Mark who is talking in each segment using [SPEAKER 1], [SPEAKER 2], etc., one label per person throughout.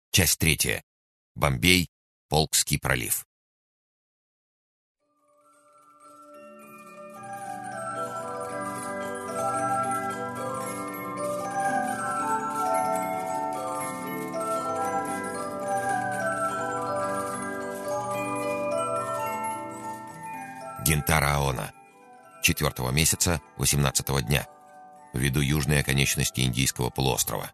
[SPEAKER 1] Часть 3. Бомбей, Полкский пролив. Гентара Аона. 4 месяца, 18 дня. Ввиду южной оконечности Индийского полуострова.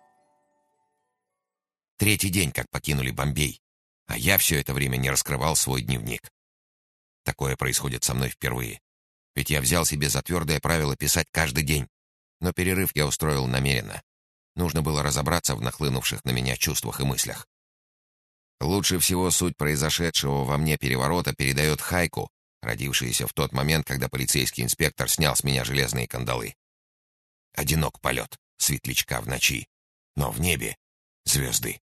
[SPEAKER 1] 3-й день, как покинули Бомбей, а я все это время не раскрывал свой дневник. Такое происходит со мной впервые. Ведь я взял себе за твердое правило писать каждый день. Но перерыв я устроил намеренно. Нужно было разобраться в нахлынувших на меня чувствах и мыслях. Лучше всего суть произошедшего во мне переворота передает Хайку, родившаяся в тот момент, когда полицейский инспектор снял с меня железные кандалы. Одинок полет светлячка в ночи, но в небе звезды.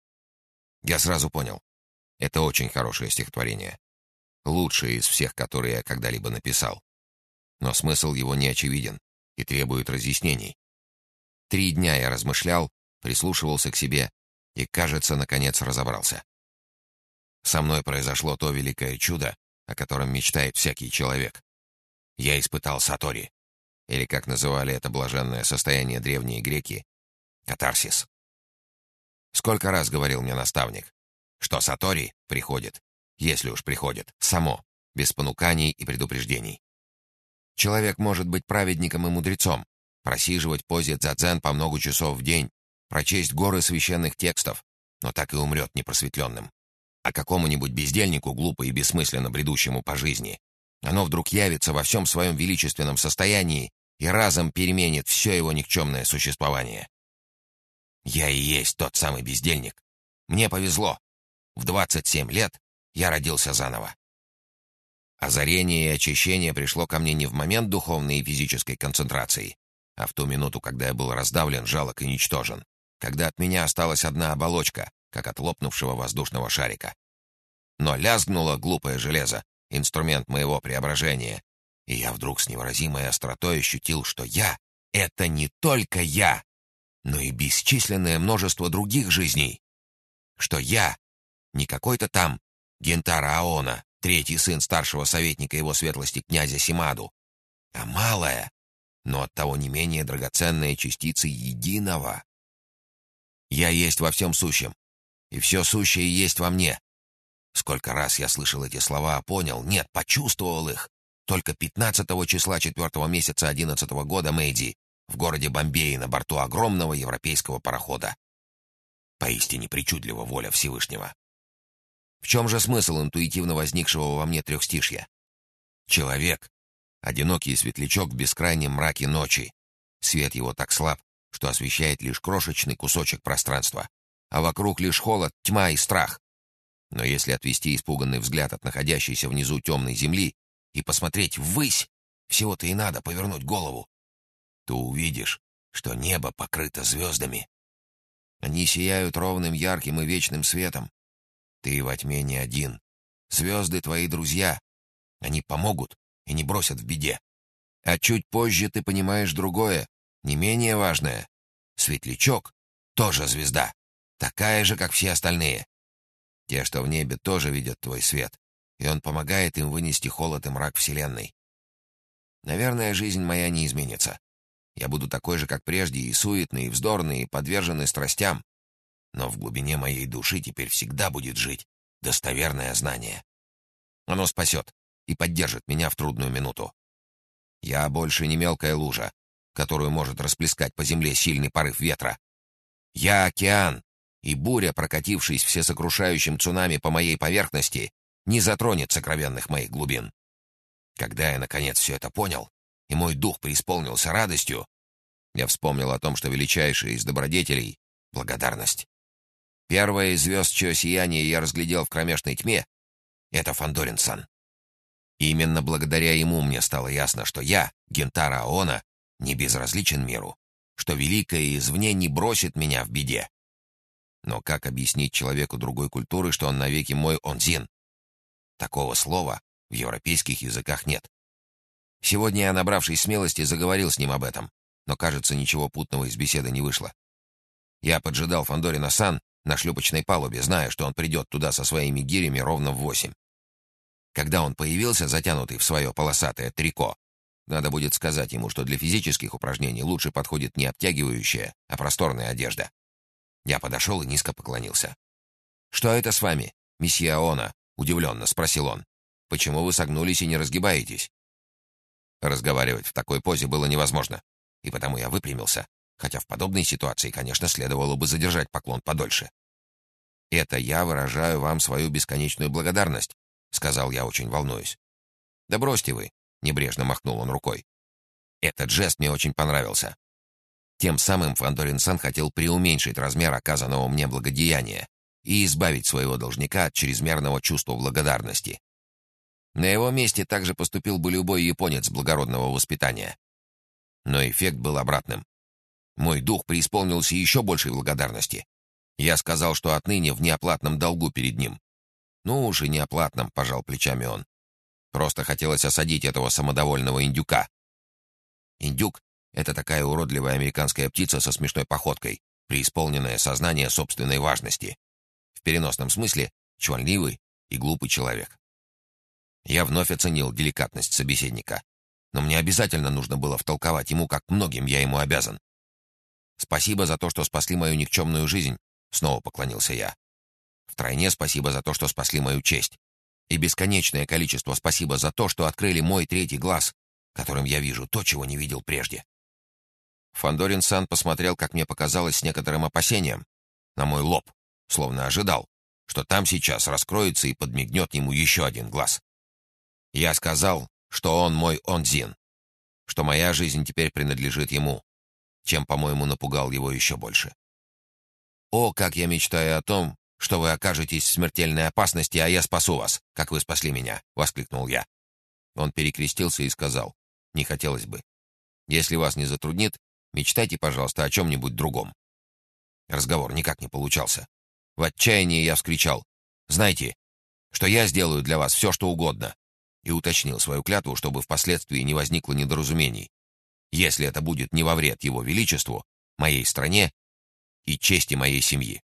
[SPEAKER 1] Я сразу понял, это очень хорошее стихотворение. Лучшее из всех, которые я когда-либо написал. Но смысл его не очевиден и требует разъяснений. 3 дня я размышлял, прислушивался к себе и, кажется, наконец разобрался. Со мной произошло то великое чудо, о котором мечтает всякий человек. Я испытал сатори, или, как называли это блаженное состояние древние греки, катарсис. Сколько раз говорил мне наставник, что сатори приходит, если уж приходит, само, без понуканий и предупреждений. Человек может быть праведником и мудрецом, просиживать в позе дзадзен по много часов в день, прочесть горы священных текстов, но так и умрет непросветленным. А какому-нибудь бездельнику, глупо и бессмысленно бредущему по жизни, оно вдруг явится во всем своем величественном состоянии и разом переменит все его никчемное существование. Я и есть тот самый бездельник. Мне повезло. В 27 лет я родился заново. Озарение и очищение пришло ко мне не в момент духовной и физической концентрации, а в ту минуту, когда я был раздавлен, жалок и ничтожен, когда от меня осталась одна оболочка, как от лопнувшего воздушного шарика. Но лязгнуло глупое железо, инструмент моего преображения, и я вдруг с невыразимой остротой ощутил, что я — это не только я, но и бесчисленное множество других жизней. Что я не какой-то там Гентара Аона, 3-й сын старшего советника его светлости князя Симаду, а малая, но оттого не менее драгоценная частица единого. Я есть во всем сущем, и все сущее есть во мне. Сколько раз я слышал эти слова, а понял, нет, почувствовал их, только 15 числа 4 месяца 11 года Мэйди в городе Бомбее на борту огромного европейского парохода. Поистине причудлива воля Всевышнего. В чем же смысл интуитивно возникшего во мне трехстишья? Человек — одинокий светлячок в бескрайнем мраке ночи. Свет его так слаб, что освещает лишь крошечный кусочек пространства, а вокруг лишь холод, тьма и страх. Но если отвести испуганный взгляд от находящейся внизу темной земли и посмотреть ввысь, всего-то и надо повернуть голову, то увидишь, что небо покрыто звездами. Они сияют ровным, ярким и вечным светом. Ты во тьме не один. Звезды твои друзья. Они помогут и не бросят в беде. А чуть позже ты понимаешь другое, не менее важное. Светлячок — тоже звезда, такая же, как все остальные. Те, что в небе, тоже видят твой свет, и он помогает им вынести холод и мрак Вселенной. Наверное, жизнь моя не изменится. Я буду такой же, как прежде, и суетный, и вздорный, и подверженный страстям. Но в глубине моей души теперь всегда будет жить достоверное знание. Оно спасет и поддержит меня в трудную минуту. Я больше не мелкая лужа, которую может расплескать по земле сильный порыв ветра. Я океан, и буря, прокатившись всесокрушающим цунами по моей поверхности, не затронет сокровенных моих глубин. Когда я, наконец, все это понял, и мой дух преисполнился радостью, я вспомнил о том, что величайшая из добродетелей — благодарность. Первое из звезд, чье сияние я разглядел в кромешной тьме, — это Фандорин-сан. И именно благодаря ему мне стало ясно, что я, Гентара Аона, не безразличен миру, что великое извне не бросит меня в беде. Но как объяснить человеку другой культуры, что он навеки мой онзин? Такого слова в европейских языках нет. Сегодня я, набравшись смелости, заговорил с ним об этом, но, кажется, ничего путного из беседы не вышло. Я поджидал Фандорина-сан на шлюпочной палубе, зная, что он придет туда со своими гирями ровно в 8. Когда он появился, затянутый в свое полосатое трико, надо будет сказать ему, что для физических упражнений лучше подходит не обтягивающая, а просторная одежда. Я подошел и низко поклонился. «Что это с вами, месье Аона?» — удивленно спросил он. «Почему вы согнулись и не разгибаетесь?» Разговаривать в такой позе было невозможно, и потому я выпрямился, хотя в подобной ситуации, конечно, следовало бы задержать поклон подольше. «Это я выражаю вам свою бесконечную благодарность», — сказал я, очень волнуюсь. «Да бросьте вы», — небрежно махнул он рукой. Этот жест мне очень понравился. Тем самым Фандорин-сан хотел преуменьшить размер оказанного мне благодеяния и избавить своего должника от чрезмерного чувства благодарности. На его месте также поступил бы любой японец благородного воспитания. Но эффект был обратным. Мой дух преисполнился еще большей благодарности. Я сказал, что отныне в неоплатном долгу перед ним. «Ну уж и неоплатном», — пожал плечами он. «Просто хотелось осадить этого самодовольного индюка». Индюк — это такая уродливая американская птица со смешной походкой, преисполненное сознание собственной важности. В переносном смысле чванливый и глупый человек. Я вновь оценил деликатность собеседника, но мне обязательно нужно было втолковать ему, как многим я ему обязан. «Спасибо за то, что спасли мою никчемную жизнь», — снова поклонился я. «Втройне спасибо за то, что спасли мою честь. И бесконечное количество спасибо за то, что открыли мой третий глаз, которым я вижу то, чего не видел прежде». Фандорин-сан посмотрел, как мне показалось, с некоторым опасением, на мой лоб, словно ожидал, что там сейчас раскроется и подмигнет ему еще один глаз. Я сказал, что он мой Онзин, что моя жизнь теперь принадлежит ему, чем, по-моему, напугал его еще больше. «О, как я мечтаю о том, что вы окажетесь в смертельной опасности, а я спасу вас, как вы спасли меня!» — воскликнул я. Он перекрестился и сказал: «Не хотелось бы. Если вас не затруднит, мечтайте, пожалуйста, о чем-нибудь другом». Разговор никак не получался. В отчаянии я вскричал: «Знайте, что я сделаю для вас все, что угодно», и уточнил свою клятву, чтобы впоследствии не возникло недоразумений, если это будет не во вред его величеству, моей стране и чести моей семьи.